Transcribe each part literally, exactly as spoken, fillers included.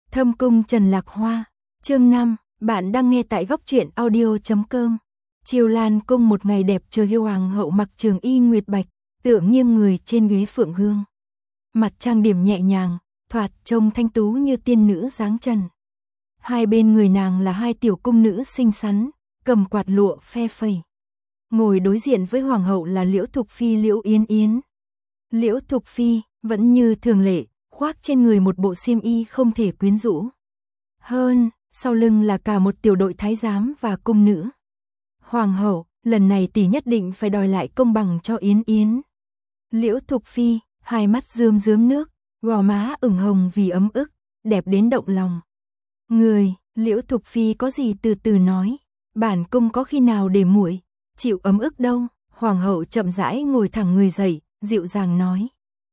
Thâm cung Trần Lạc Hoa, chương năm, bạn đang nghe tại góc truyện audio chấm com. Triều Lan cung một ngày đẹp trời, yêu hoàng hậu mặc trường y nguyệt bạch, tựa nghiêng người trên ghế phượng hương. Mặt trang điểm nhẹ nhàng, thoạt trông thanh tú như tiên nữ dáng trần. Hai bên người nàng là hai tiểu cung nữ xinh xắn, cầm quạt lụa phe phẩy. Ngồi đối diện với hoàng hậu là Liễu Thục Phi Liễu Yến Yến. Liễu Thục Phi vẫn như thường lệ, khoác trên người một bộ xiêm y không thể quyến rũ. Hơn, sau lưng là cả một tiểu đội thái giám và cung nữ. Hoàng hậu, lần này tỷ nhất định phải đòi lại công bằng cho Yến Yến. Liễu Thục Phi, hai mắt rơm rớm nước, gò má ửng hồng vì ấm ức, đẹp đến động lòng. Người, Liễu Thục Phi có gì từ từ nói, bản cung có khi nào để muội chịu ấm ức đâu. Hoàng hậu chậm rãi ngồi thẳng người dậy, dịu dàng nói.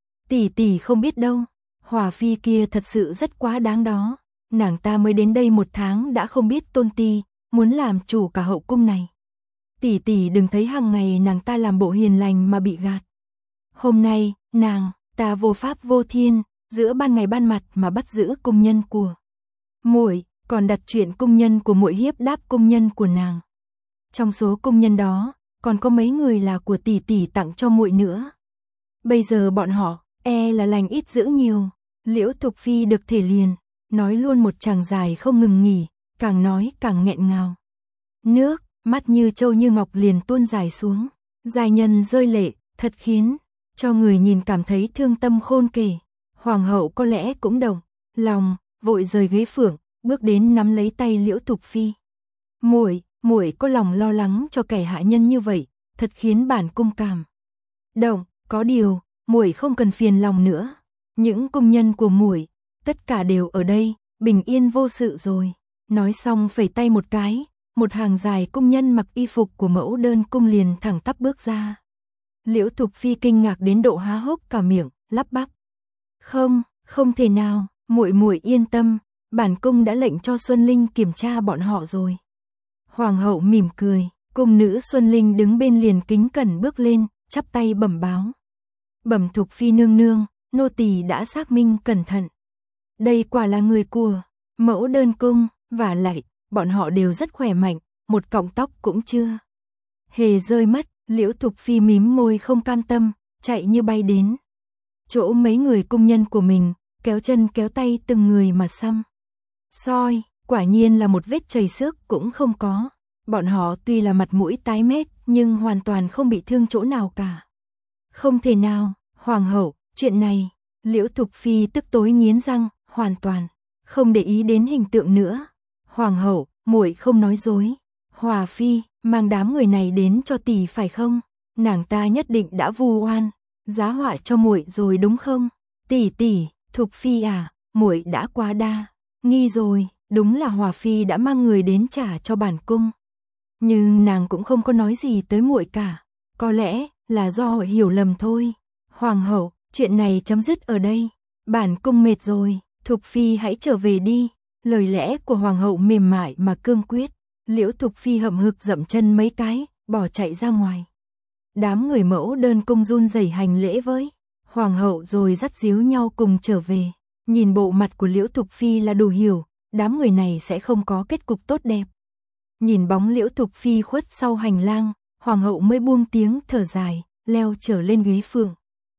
Tỷ tỷ không biết đâu, Hòa Phi kia thật sự rất quá đáng đó. Nàng ta mới đến đây một tháng đã không biết tôn ti, muốn làm chủ cả hậu cung này. Tỷ tỷ đừng thấy hàng ngày nàng ta làm bộ hiền lành mà bị gạt. Hôm nay, nàng ta vô pháp vô thiên, giữa ban ngày ban mặt mà bắt giữ cung nhân của muội, còn đặt chuyện cung nhân của muội hiếp đáp cung nhân của nàng. Trong số cung nhân đó, còn có mấy người là của tỷ tỷ tặng cho muội nữa. Bây giờ bọn họ e là lành ít giữ nhiều. Liễu Thục Phi được thể liền, nói luôn một tràng dài không ngừng nghỉ, càng nói càng nghẹn ngào. Nước mắt như châu như ngọc liền tuôn dài xuống, giai nhân rơi lệ, thật khiến cho người nhìn cảm thấy thương tâm khôn kể. Hoàng hậu có lẽ cũng động lòng, vội rời ghế phượng, bước đến nắm lấy tay Liễu Thục Phi. Muội, muội có lòng lo lắng cho kẻ hạ nhân như vậy, thật khiến bản cung cảm động. Có điều, muội không cần phiền lòng nữa. Những cung nhân của muội, tất cả đều ở đây, bình yên vô sự rồi. Nói xong phẩy tay một cái, một hàng dài cung nhân mặc y phục của mẫu đơn cung liền thẳng tắp bước ra. Liễu Thục Phi kinh ngạc đến độ há hốc cả miệng, lắp bắp. Không, không thể nào, muội muội yên tâm, bản cung đã lệnh cho Xuân Linh kiểm tra bọn họ rồi. Hoàng hậu mỉm cười, cung nữ Xuân Linh đứng bên liền kính cẩn bước lên, chắp tay bẩm báo. Bẩm Thục Phi nương nương, nô tỳ đã xác minh cẩn thận. Đây quả là người của mẫu đơn cung, và lại, bọn họ đều rất khỏe mạnh, một cọng tóc cũng chưa hề rơi mất. Liễu Thục Phi mím môi không cam tâm, chạy như bay đến chỗ mấy người cung nhân của mình, kéo chân kéo tay từng người mà xăm soi, quả nhiên là một vết chảy xước cũng không có. Bọn họ tuy là mặt mũi tái mét, nhưng hoàn toàn không bị thương chỗ nào cả. Không thể nào, hoàng hậu, chuyện này, Liễu Thục Phi tức tối nghiến răng, hoàn toàn không để ý đến hình tượng nữa. Hoàng hậu, muội không nói dối. Hòa Phi mang đám người này đến cho tỷ phải không? Nàng ta nhất định đã vu oan, giá họa cho muội rồi đúng không? Tỷ tỷ, Thục Phi à, muội đã quá đa nghi rồi, đúng là Hòa Phi đã mang người đến trả cho bản cung. Nhưng nàng cũng không có nói gì tới muội cả, có lẽ là do hội hiểu lầm thôi. Hoàng hậu, chuyện này chấm dứt ở đây, bản cung mệt rồi, Thục Phi hãy trở về đi. Lời lẽ của hoàng hậu mềm mại mà cương quyết. Liễu Thục Phi hậm hực dậm chân mấy cái, bỏ chạy ra ngoài. Đám người mẫu đơn cung run rẩy hành lễ với hoàng hậu rồi dắt díu nhau cùng trở về. Nhìn bộ mặt của Liễu Thục Phi là đủ hiểu, đám người này sẽ không có kết cục tốt đẹp. Nhìn bóng Liễu Thục Phi khuất sau hành lang, hoàng hậu mới buông tiếng thở dài, leo trở lên ghế phượng.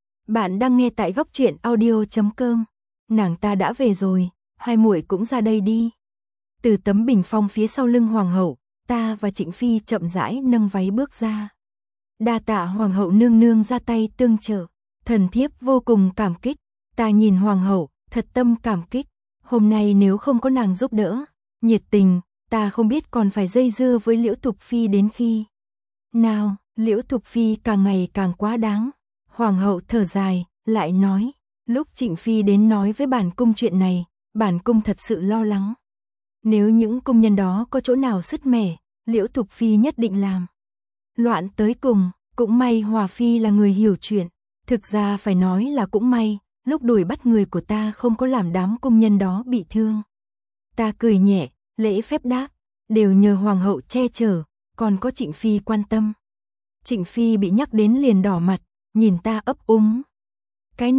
Bạn đang nghe tại góc truyện audio chấm com. Nàng ta đã về rồi, hai muội cũng ra đây đi. Từ tấm bình phong phía sau lưng hoàng hậu, ta và Trịnh Phi chậm rãi nâng váy bước ra. Đa tạ hoàng hậu nương nương ra tay tương trợ, thần thiếp vô cùng cảm kích. Ta nhìn hoàng hậu, thật tâm cảm kích. Hôm nay nếu không có nàng giúp đỡ, nhiệt tình, ta không biết còn phải dây dưa với Liễu Thục Phi đến khi nào. Liễu Thục Phi càng ngày càng quá đáng. Hoàng hậu thở dài, lại nói, lúc Trịnh Phi đến nói với bản cung chuyện này, bản cung thật sự lo lắng. Nếu những cung nhân đó có chỗ nào sứt mẻ, Liễu Thục Phi nhất định làm loạn tới cùng. Cũng may Hòa Phi là người hiểu chuyện. Thực ra phải nói là cũng may, lúc đuổi bắt người của ta không có làm đám cung nhân đó bị thương. Ta cười nhẹ, lễ phép đáp, đều nhờ hoàng hậu che chở, còn có Trịnh Phi quan tâm. Trịnh Phi bị nhắc đến liền đỏ mặt, nhìn ta ấp úng. Cái này,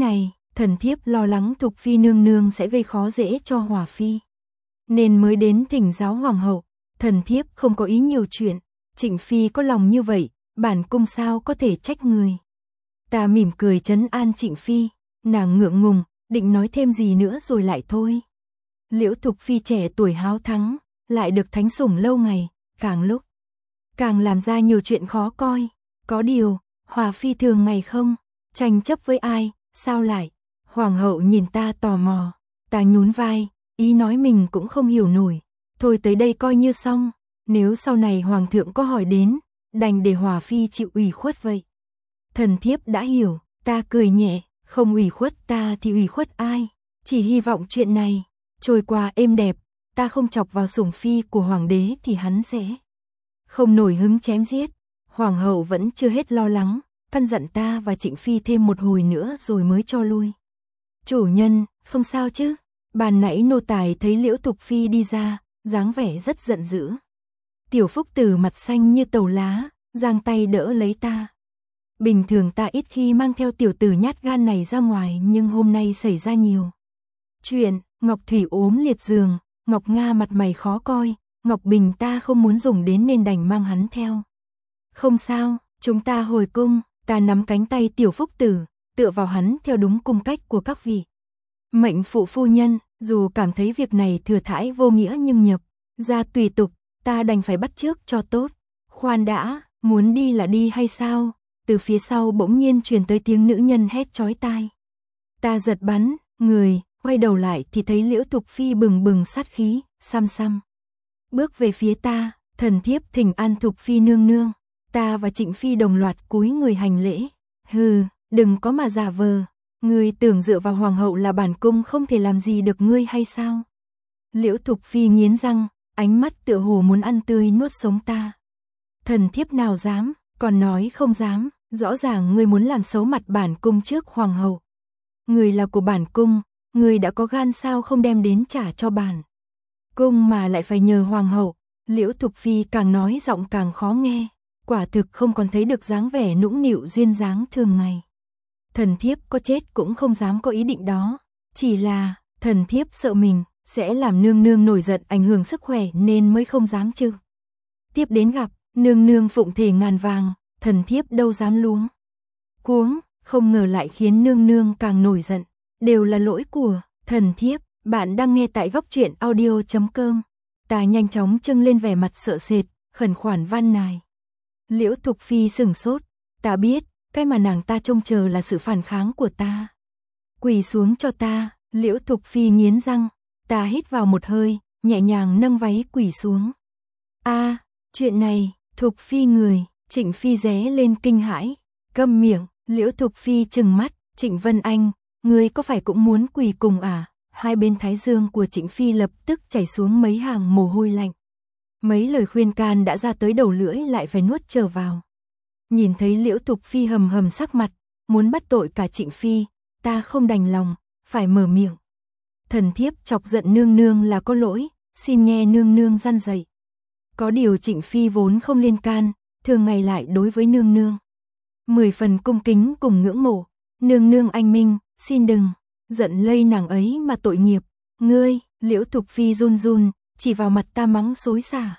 thần thiếp lo lắng Thục Phi nương nương sẽ gây khó dễ cho Hòa Phi. Nên mới đến thỉnh giáo hoàng hậu, thần thiếp không có ý nhiều chuyện, Trịnh Phi có lòng như vậy, bản cung sao có thể trách người. Ta mỉm cười trấn an Trịnh Phi, nàng ngượng ngùng, định nói thêm gì nữa rồi lại thôi. Liễu Thục Phi trẻ tuổi háo thắng, lại được thánh sủng lâu ngày, càng lúc càng làm ra nhiều chuyện khó coi. Có điều, Hòa Phi thường ngày không tranh chấp với ai, sao lại? Hoàng hậu nhìn ta tò mò, ta nhún vai, ý nói mình cũng không hiểu nổi. Thôi tới đây coi như xong, nếu sau này hoàng thượng có hỏi đến, đành để Hòa Phi chịu ủy khuất vậy. Thần thiếp đã hiểu, ta cười nhẹ, không ủy khuất ta thì ủy khuất ai, chỉ hy vọng chuyện này trôi qua êm đẹp, ta không chọc vào sủng phi của hoàng đế thì hắn sẽ không nổi hứng chém giết. Hoàng hậu vẫn chưa hết lo lắng, căn dặn ta và Trịnh Phi thêm một hồi nữa rồi mới cho lui. Chủ nhân, không sao chứ? Ban nãy nô tài thấy Liễu Thục Phi đi ra, dáng vẻ rất giận dữ. Tiểu Phúc Tử mặt xanh như tàu lá, giang tay đỡ lấy ta. Bình thường ta ít khi mang theo tiểu tử nhát gan này ra ngoài, nhưng hôm nay xảy ra nhiều chuyện. Ngọc Thủy ốm liệt giường, Ngọc Nga mặt mày khó coi, Ngọc Bình ta không muốn dùng đến nên đành mang hắn theo. Không sao, chúng ta hồi cung. Ta nắm cánh tay Tiểu Phúc Tử, tựa vào hắn theo đúng cung cách của các vị mệnh phụ phu nhân. Dù cảm thấy việc này thừa thãi vô nghĩa nhưng nhập ra tùy tục, ta đành phải bắt chước cho tốt. Khoan đã, muốn đi là đi hay sao? Từ phía sau bỗng nhiên truyền tới tiếng nữ nhân hét chói tai. Ta giật bắn người, quay đầu lại thì thấy Liễu Thục Phi bừng bừng sát khí, xăm xăm bước về phía ta. Thần thiếp thỉnh an Thục Phi nương nương. Ta và Trịnh Phi đồng loạt cúi người hành lễ. Hừ, đừng có mà giả vờ, ngươi tưởng dựa vào hoàng hậu là bản cung không thể làm gì được ngươi hay sao? Liễu Thục Phi nghiến răng, ánh mắt tựa hồ muốn ăn tươi nuốt sống ta. Thần thiếp nào dám, còn nói không dám, rõ ràng ngươi muốn làm xấu mặt bản cung trước hoàng hậu. Ngươi là của bản cung, ngươi đã có gan sao không đem đến trả cho bản cung mà lại phải nhờ hoàng hậu. Liễu Thục Phi càng nói giọng càng khó nghe, quả thực không còn thấy được dáng vẻ nũng nịu duyên dáng thường ngày. Thần thiếp có chết cũng không dám có ý định đó, chỉ là thần thiếp sợ mình sẽ làm nương nương nổi giận ảnh hưởng sức khỏe nên mới không dám chứ. Tiếp đến gặp, nương nương phụng thể ngàn vàng, thần thiếp đâu dám luống cuống, không ngờ lại khiến nương nương càng nổi giận, đều là lỗi của thần thiếp. Bạn đang nghe tại góc truyện audio chấm com. Ta nhanh chóng trưng lên vẻ mặt sợ sệt, khẩn khoản van nài. Liễu Thục Phi sửng sốt, ta biết, cái mà nàng ta trông chờ là sự phản kháng của ta. Quỳ xuống cho ta. Liễu Thục Phi nghiến răng, ta hít vào một hơi, nhẹ nhàng nâng váy quỳ xuống. A, à, chuyện này, Thục Phi người. Trịnh Phi ré lên kinh hãi, câm miệng. Liễu Thục Phi trừng mắt, Trịnh Vân Anh, ngươi có phải cũng muốn quỳ cùng à? Hai bên thái dương của Trịnh Phi lập tức chảy xuống mấy hàng mồ hôi lạnh. Mấy lời khuyên can đã ra tới đầu lưỡi lại phải nuốt trở vào. Nhìn thấy Liễu Thục Phi hầm hầm sắc mặt, muốn bắt tội cả Trịnh Phi, ta không đành lòng, phải mở miệng. Thần thiếp chọc giận nương nương là có lỗi, xin nghe nương nương răn dạy. Có điều Trịnh Phi vốn không liên can, thường ngày lại đối với nương nương mười phần cung kính cùng ngưỡng mộ. Nương nương anh minh, xin đừng giận lây nàng ấy mà tội nghiệp. Ngươi, Liễu Thục Phi run run, chỉ vào mặt ta mắng xối xả.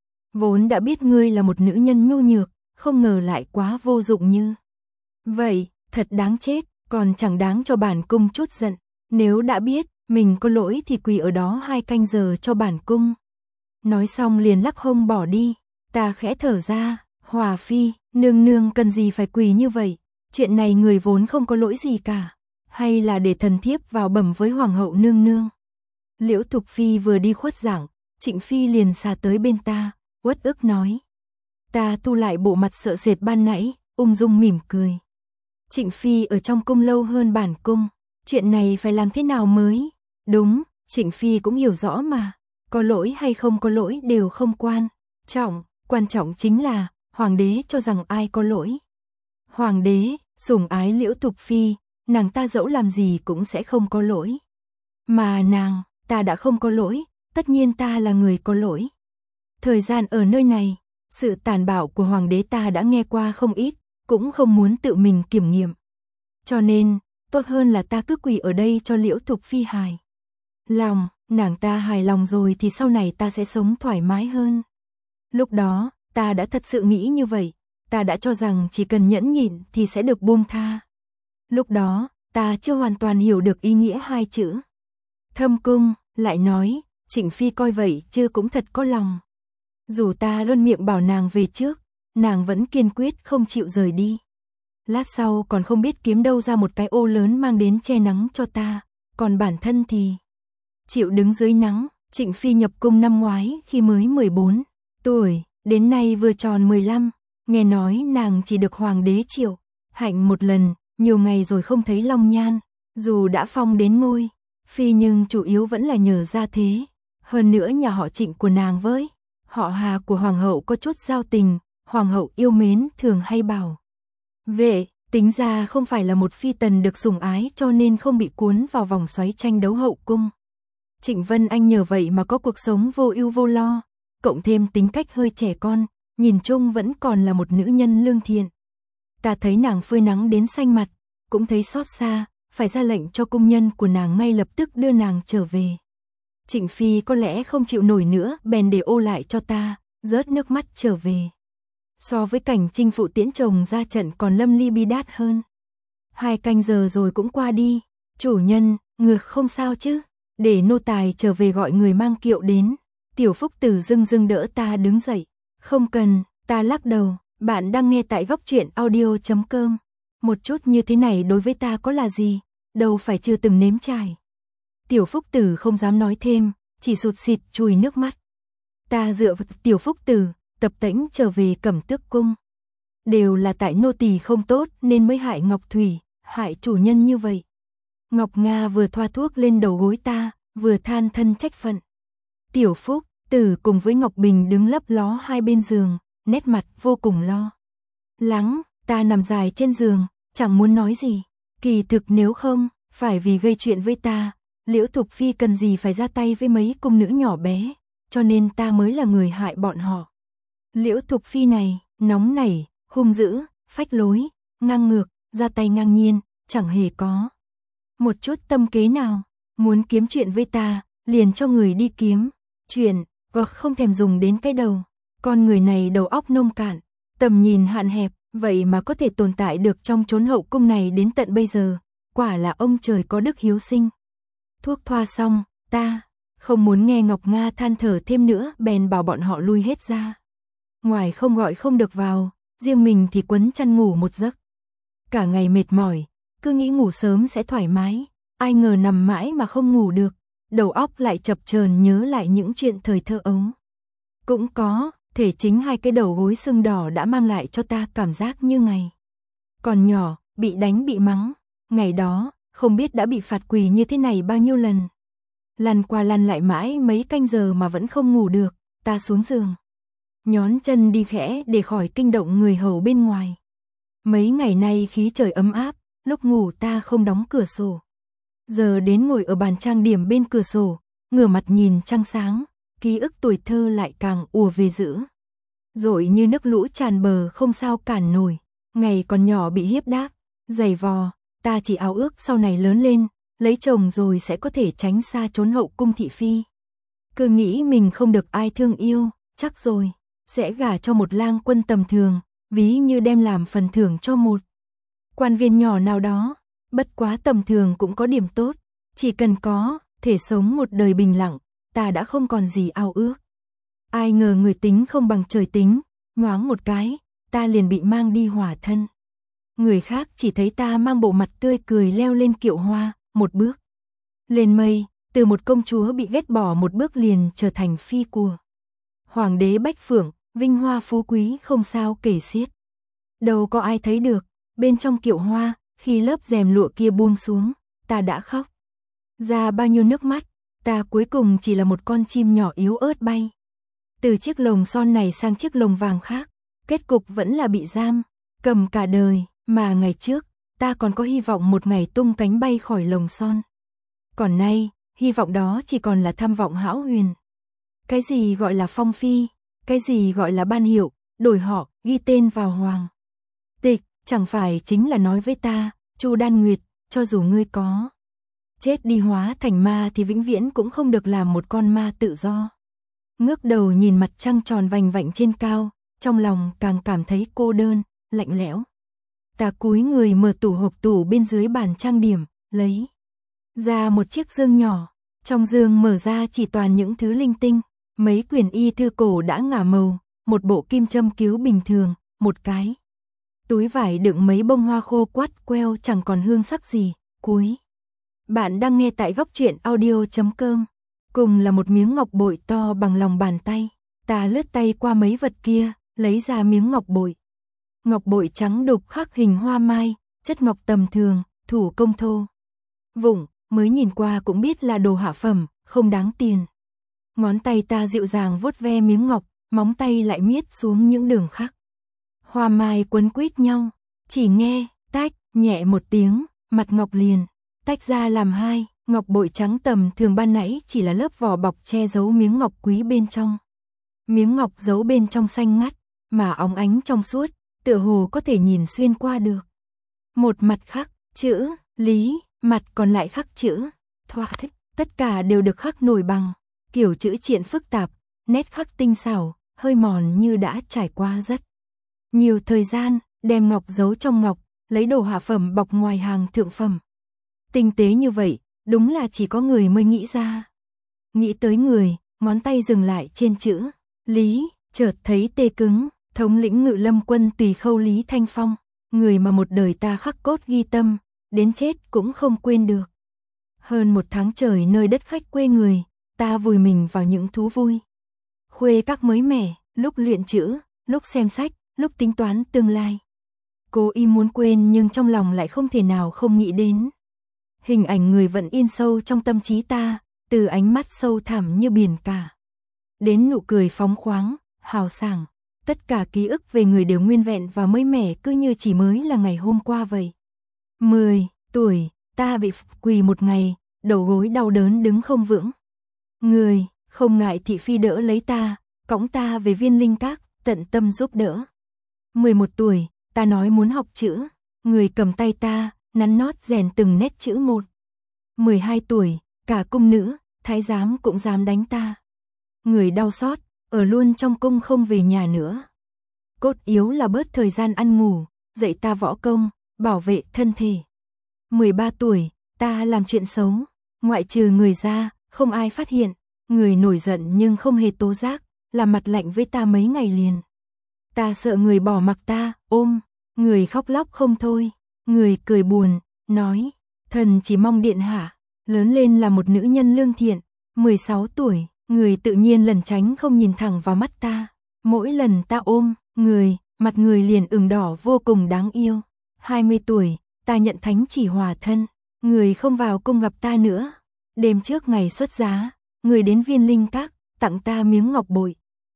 Vốn đã biết ngươi là một nữ nhân nhu nhược, không ngờ lại quá vô dụng như vậy, thật đáng chết, còn chẳng đáng cho bản cung chút giận. Nếu đã biết mình có lỗi thì quỳ ở đó hai canh giờ cho bản cung. Nói xong liền lắc hông bỏ đi. Ta khẽ thở ra, Hòa Phi, nương nương cần gì phải quỳ như vậy? Chuyện này người vốn không có lỗi gì cả, hay là để thần thiếp vào bẩm với hoàng hậu nương nương? Liễu Thục Phi vừa đi khuất giảng, Trịnh Phi liền xà tới bên ta, uất ức nói. Ta thu lại bộ mặt sợ sệt ban nãy, ung dung mỉm cười. Trịnh Phi ở trong cung lâu hơn bản cung, chuyện này phải làm thế nào mới? Đúng, Trịnh Phi cũng hiểu rõ mà, có lỗi hay không có lỗi đều không quan trọng, quan trọng chính là hoàng đế cho rằng ai có lỗi. Hoàng đế sủng ái Liễu Thục Phi, nàng ta dẫu làm gì cũng sẽ không có lỗi. Mà nàng, ta đã không có lỗi, tất nhiên ta là người có lỗi. Thời gian ở nơi này, sự tàn bạo của hoàng đế ta đã nghe qua không ít, cũng không muốn tự mình kiểm nghiệm. Cho nên, tốt hơn là ta cứ quỳ ở đây cho Liễu Thục Phi hài lòng, nàng ta hài lòng rồi thì sau này ta sẽ sống thoải mái hơn. Lúc đó, ta đã thật sự nghĩ như vậy, ta đã cho rằng chỉ cần nhẫn nhịn thì sẽ được buông tha. Lúc đó, ta chưa hoàn toàn hiểu được ý nghĩa hai chữ thâm cung, lại nói, Trịnh Phi coi vậy chứ cũng thật có lòng. Dù ta luôn miệng bảo nàng về trước, nàng vẫn kiên quyết không chịu rời đi. Lát sau còn không biết kiếm đâu ra một cái ô lớn mang đến che nắng cho ta, còn bản thân thì chịu đứng dưới nắng. Trịnh Phi nhập cung năm ngoái khi mới mười bốn tuổi, đến nay vừa tròn mười lăm, nghe nói nàng chỉ được hoàng đế triệu hạnh một lần, nhiều ngày rồi không thấy long nhan, dù đã phong đến ngôi Phi nhưng chủ yếu vẫn là nhờ gia thế. Hơn nữa nhà họ Trịnh của nàng với họ Hà của hoàng hậu có chút giao tình, hoàng hậu yêu mến thường hay bảo vệ, tính ra không phải là một phi tần được sủng ái cho nên không bị cuốn vào vòng xoáy tranh đấu hậu cung. Trịnh Vân Anh nhờ vậy mà có cuộc sống vô ưu vô lo, cộng thêm tính cách hơi trẻ con, nhìn chung vẫn còn là một nữ nhân lương thiện. Ta thấy nàng phơi nắng đến xanh mặt, cũng thấy xót xa, phải ra lệnh cho cung nhân của nàng ngay lập tức đưa nàng trở về. Trịnh Phi có lẽ không chịu nổi nữa, bèn để ô lại cho ta, rớt nước mắt trở về. So với cảnh chinh phụ tiễn chồng ra trận còn lâm ly bi đát hơn. Hai canh giờ rồi cũng qua đi. Chủ nhân, ngược không sao chứ? Để nô tài trở về gọi người mang kiệu đến. Tiểu Phúc Tử dưng dưng đỡ ta đứng dậy. Không cần, ta lắc đầu. Bạn đang nghe tại góc truyện audio chấm com. Một chút như thế này đối với ta có là gì? Đâu phải chưa từng nếm trải. Tiểu Phúc Tử không dám nói thêm, chỉ sụt sịt chùi nước mắt. Ta dựa vào Tiểu Phúc Tử, tập tễnh trở về Cẩm Tước cung. Đều là tại nô tỳ không tốt nên mới hại Ngọc Thủy, hại chủ nhân như vậy. Ngọc Nga vừa thoa thuốc lên đầu gối ta, vừa than thân trách phận. Tiểu Phúc Tử cùng với Ngọc Bình đứng lấp ló hai bên giường, nét mặt vô cùng lo lắng. Ta nằm dài trên giường, chẳng muốn nói gì. Kỳ thực nếu không, phải vì gây chuyện với ta, Liễu Thục Phi cần gì phải ra tay với mấy cung nữ nhỏ bé, cho nên ta mới là người hại bọn họ. Liễu Thục Phi này, nóng nảy, hung dữ, phách lối, ngang ngược, ra tay ngang nhiên, chẳng hề có một chút tâm kế nào. Muốn kiếm chuyện với ta, liền cho người đi kiếm chuyện, và không thèm dùng đến cái đầu. Con người này đầu óc nông cạn, tầm nhìn hạn hẹp, vậy mà có thể tồn tại được trong chốn hậu cung này đến tận bây giờ, quả là ông trời có đức hiếu sinh. Thuốc thoa xong, ta không muốn nghe Ngọc Nga than thở thêm nữa, bèn bảo bọn họ lui hết ra. Ngoài không gọi không được vào, riêng mình thì quấn chăn ngủ một giấc. Cả ngày mệt mỏi, cứ nghĩ ngủ sớm sẽ thoải mái, ai ngờ nằm mãi mà không ngủ được, đầu óc lại chập chờn nhớ lại những chuyện thời thơ ấu. Cũng có, thể chính hai cái đầu gối sưng đỏ đã mang lại cho ta cảm giác như ngày còn nhỏ, bị đánh bị mắng. Ngày đó, không biết đã bị phạt quỳ như thế này bao nhiêu lần. Lăn qua lăn lại mãi mấy canh giờ mà vẫn không ngủ được, ta xuống giường, nhón chân đi khẽ để khỏi kinh động người hầu bên ngoài. Mấy ngày nay khí trời ấm áp, lúc ngủ ta không đóng cửa sổ. Giờ đến ngồi ở bàn trang điểm bên cửa sổ, ngửa mặt nhìn trăng sáng, ký ức tuổi thơ lại càng ùa về dữ dội như nước lũ tràn bờ không sao cản nổi. Ngày còn nhỏ bị hiếp đáp, giày vò, ta chỉ ao ước sau này lớn lên, lấy chồng rồi sẽ có thể tránh xa chốn hậu cung thị phi. Cứ nghĩ mình không được ai thương yêu, chắc rồi sẽ gả cho một lang quân tầm thường, ví như đem làm phần thưởng cho một quan viên nhỏ nào đó. Bất quá tầm thường cũng có điểm tốt, chỉ cần có thể sống một đời bình lặng, ta đã không còn gì ao ước. Ai ngờ người tính không bằng trời tính, nhoáng một cái, ta liền bị mang đi hỏa thân. Người khác chỉ thấy ta mang bộ mặt tươi cười leo lên kiệu hoa, một bước lên mây, từ một công chúa bị ghét bỏ một bước liền trở thành phi của hoàng đế Bách Phượng, vinh hoa phú quý không sao kể xiết. Đâu có ai thấy được, bên trong kiệu hoa, khi lớp rèm lụa kia buông xuống, ta đã khóc ra bao nhiêu nước mắt. Ta cuối cùng chỉ là một con chim nhỏ yếu ớt bay từ chiếc lồng son này sang chiếc lồng vàng khác, kết cục vẫn là bị giam cầm cả đời. Mà ngày trước, ta còn có hy vọng một ngày tung cánh bay khỏi lồng son. Còn nay, hy vọng đó chỉ còn là tham vọng hão huyền. Cái gì gọi là phong phi, cái gì gọi là ban hiệu, đổi họ, ghi tên vào hoàng tịch, chẳng phải chính là nói với ta, Chu Đan Nguyệt, cho dù ngươi có chết đi hóa thành ma thì vĩnh viễn cũng không được làm một con ma tự do. Ngước đầu nhìn mặt trăng tròn vành vạnh trên cao, trong lòng càng cảm thấy cô đơn, lạnh lẽo. Ta cúi người mở tủ hộp tủ bên dưới bàn trang điểm, lấy ra một chiếc dương nhỏ. Trong dương mở ra chỉ toàn những thứ linh tinh, mấy quyển y thư cổ đã ngả màu, một bộ kim châm cứu bình thường, một cái túi vải đựng mấy bông hoa khô quắt queo chẳng còn hương sắc gì. Cuối, bạn đang nghe tại góc truyện audio chấm com. Cùng là một miếng ngọc bội to bằng lòng bàn tay. Ta lướt tay qua mấy vật kia, lấy ra miếng ngọc bội. Ngọc bội trắng đục khắc hình hoa mai, chất ngọc tầm thường, thủ công thô vụng, mới nhìn qua cũng biết là đồ hạ phẩm, không đáng tiền. Ngón tay ta dịu dàng vuốt ve miếng ngọc, móng tay lại miết xuống những đường khắc. Hoa mai quấn quýt nhau, chỉ nghe tách nhẹ một tiếng, mặt ngọc liền tách ra làm hai. Ngọc bội trắng tầm thường ban nãy chỉ là lớp vỏ bọc che giấu miếng ngọc quý bên trong. Miếng ngọc giấu bên trong xanh ngắt, mà óng ánh trong suốt, tựa hồ có thể nhìn xuyên qua được. Một mặt khắc chữ Lý, mặt còn lại khắc chữ Thoa thích, tất cả đều được khắc nổi bằng kiểu chữ triện phức tạp, nét khắc tinh xảo, hơi mòn như đã trải qua rất nhiều thời gian, đem ngọc giấu trong ngọc, lấy đồ hạ phẩm bọc ngoài hàng thượng phẩm. Tinh tế như vậy, đúng là chỉ có người mới nghĩ ra. Nghĩ tới người, ngón tay dừng lại trên chữ Lý, chợt thấy tê cứng, thống lĩnh Ngự Lâm quân Tùy Khâu Lý Thanh Phong, người mà một đời ta khắc cốt ghi tâm, đến chết cũng không quên được. Hơn một tháng trời nơi đất khách quê người, ta vùi mình vào những thú vui. Khuê các mới mẻ, lúc luyện chữ, lúc xem sách, lúc tính toán tương lai. Cố ý muốn quên nhưng trong lòng lại không thể nào không nghĩ đến. Hình ảnh người vẫn in sâu trong tâm trí ta, từ ánh mắt sâu thẳm như biển cả đến nụ cười phóng khoáng, hào sảng. Tất cả ký ức về người đều nguyên vẹn và mới mẻ, cứ như chỉ mới là ngày hôm qua vậy. Mười tuổi, ta bị quỳ một ngày, đầu gối đau đớn đứng không vững. Người, không ngại thị phi đỡ lấy ta, cõng ta về Viên Linh Các, tận tâm giúp đỡ. Mười một tuổi, ta nói muốn học chữ, người cầm tay ta, nắn nót rèn từng nét chữ một. Mười hai tuổi, cả cung nữ, thái giám cũng dám đánh ta. Người đau xót, ở luôn trong cung không về nhà nữa. Cốt yếu là bớt thời gian ăn ngủ, dạy ta võ công, bảo vệ thân thể. Mười ba tuổi, ta làm chuyện xấu, ngoại trừ người ra, không ai phát hiện. Người nổi giận nhưng không hề tố giác, làm mặt lạnh với ta mấy ngày liền. Ta sợ người bỏ mặc ta, ôm, người khóc lóc không thôi. Người cười buồn, nói, thần chỉ mong điện hạ lớn lên là một nữ nhân lương thiện. Mười sáu tuổi, người tự nhiên lẩn tránh không nhìn thẳng vào mắt ta. Mỗi lần ta ôm, người, mặt người liền ửng đỏ vô cùng đáng yêu. Hai mươi tuổi, ta nhận thánh chỉ hòa thân, người không vào cung gặp ta nữa. Đêm trước ngày xuất giá, người đến Viên Linh Các, tặng ta miếng ngọc bội.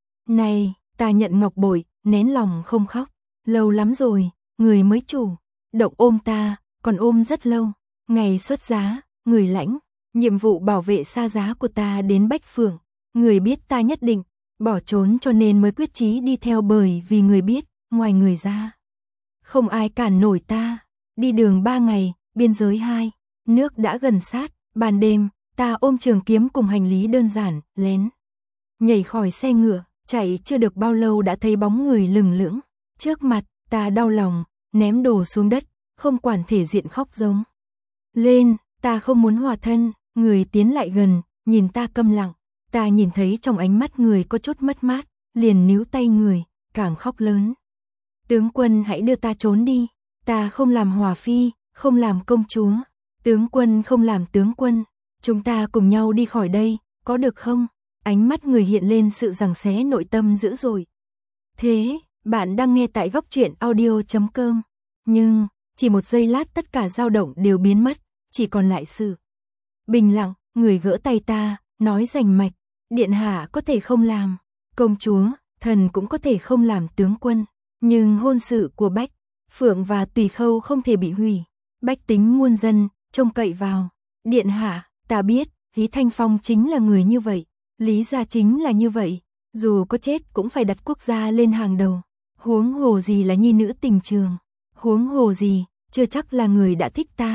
Này, ta nhận ngọc bội, nén lòng không khóc. Lâu lắm rồi, người mới chủ động ôm ta, còn ôm rất lâu. Ngày xuất giá, người lãnh nhiệm vụ bảo vệ xa giá của ta đến Bách Phượng. Người biết ta nhất định bỏ trốn cho nên mới quyết chí đi theo, bởi vì người biết, ngoài người ra không ai cản nổi ta. Đi đường ba ngày, biên giới hai nước đã gần sát. Ban đêm, ta ôm trường kiếm cùng hành lý đơn giản, lén nhảy khỏi xe ngựa, chạy chưa được bao lâu đã thấy bóng người lừng lững trước mặt. Ta đau lòng, ném đồ xuống đất, không quản thể diện khóc giống lên. Ta không muốn hòa thân. Người tiến lại gần, nhìn ta câm lặng. Ta nhìn thấy trong ánh mắt người có chút mất mát, liền níu tay người, càng khóc lớn. Tướng quân hãy đưa ta trốn đi. Ta không làm hòa phi, không làm công chúa. Tướng quân không làm tướng quân. Chúng ta cùng nhau đi khỏi đây, có được không? Ánh mắt người hiện lên sự giằng xé nội tâm dữ dội. Thế, bạn đang nghe tại góc truyện audio chấm com. Nhưng, chỉ một giây lát tất cả dao động đều biến mất, chỉ còn lại sự bình lặng. Người gỡ tay ta, nói rành mạch, điện hạ có thể không làm công chúa, thần cũng có thể không làm tướng quân, nhưng hôn sự của Bách Phượng và Tùy Khâu không thể bị hủy. Bách tính muôn dân trông cậy vào điện hạ. Ta biết, Lý Thanh Phong chính là người như vậy, Lý gia chính là như vậy, dù có chết cũng phải đặt quốc gia lên hàng đầu. Huống hồ gì là nhi nữ tình trường, huống hồ gì chưa chắc là người đã thích ta.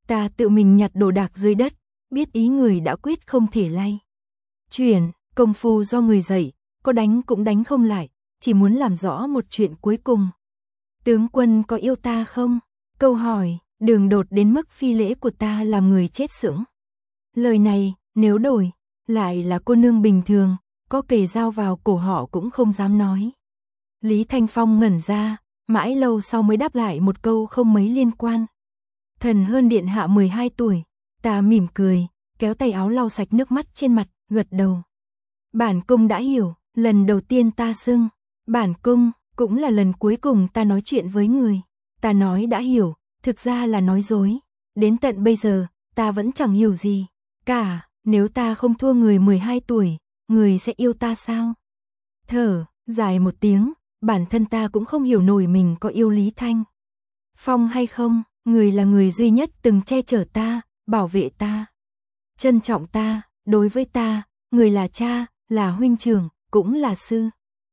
Ta tự mình nhặt đồ đạc dưới đất, biết ý người đã quyết không thể lay chuyển, công phu do người dạy, có đánh cũng đánh không lại, chỉ muốn làm rõ một chuyện cuối cùng. Tướng quân có yêu ta không? Câu hỏi, đường đột đến mức phi lễ của ta làm người chết sững. Lời này, nếu đổi, lại là cô nương bình thường, có kề dao vào cổ họ cũng không dám nói. Lý Thanh Phong ngẩn ra, mãi lâu sau mới đáp lại một câu không mấy liên quan. Thần hơn điện hạ mười hai tuổi, ta mỉm cười, kéo tay áo lau sạch nước mắt trên mặt, gật đầu. Bản cung đã hiểu, lần đầu tiên ta xưng, bản cung, cũng là lần cuối cùng ta nói chuyện với người. Ta nói đã hiểu, thực ra là nói dối. Đến tận bây giờ, ta vẫn chẳng hiểu gì. Cả, nếu ta không thua người mười hai tuổi, người sẽ yêu ta sao? Thở, dài một tiếng, bản thân ta cũng không hiểu nổi mình có yêu Lý Thanh Phong hay không. Người là người duy nhất từng che chở ta, bảo vệ ta, trân trọng ta, đối với ta, người là cha, là huynh trưởng, cũng là sư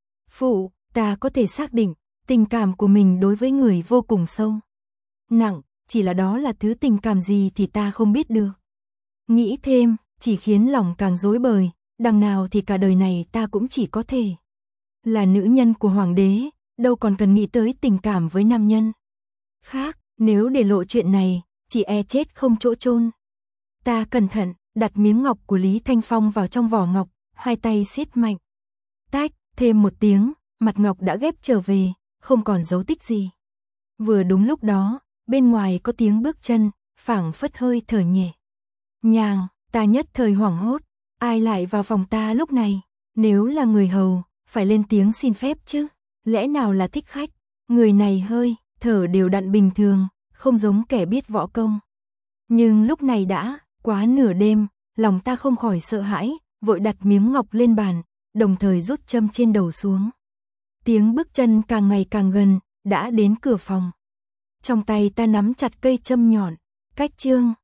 phụ. Ta có thể xác định, tình cảm của mình đối với người vô cùng sâu nặng, chỉ là đó là thứ tình cảm gì thì ta không biết được. Nghĩ thêm, chỉ khiến lòng càng rối bời, đằng nào thì cả đời này ta cũng chỉ có thể là nữ nhân của hoàng đế, đâu còn cần nghĩ tới tình cảm với nam nhân khác. Nếu để lộ chuyện này, chỉ e chết không chỗ chôn. Ta cẩn thận, đặt miếng ngọc của Lý Thanh Phong vào trong vỏ ngọc, hai tay siết mạnh. Tách, thêm một tiếng, mặt ngọc đã ghép trở về, không còn dấu tích gì. Vừa đúng lúc đó, bên ngoài có tiếng bước chân, phảng phất hơi thở nhẹ nhàng, ta nhất thời hoảng hốt, ai lại vào phòng ta lúc này? Nếu là người hầu, phải lên tiếng xin phép chứ, lẽ nào là thích khách? Người này hơi thở đều đặn bình thường, không giống kẻ biết võ công. Nhưng lúc này đã quá nửa đêm, lòng ta không khỏi sợ hãi, vội đặt miếng ngọc lên bàn, đồng thời rút châm trên đầu xuống. Tiếng bước chân càng ngày càng gần, đã đến cửa phòng. Trong tay ta nắm chặt cây châm nhọn, cách chương,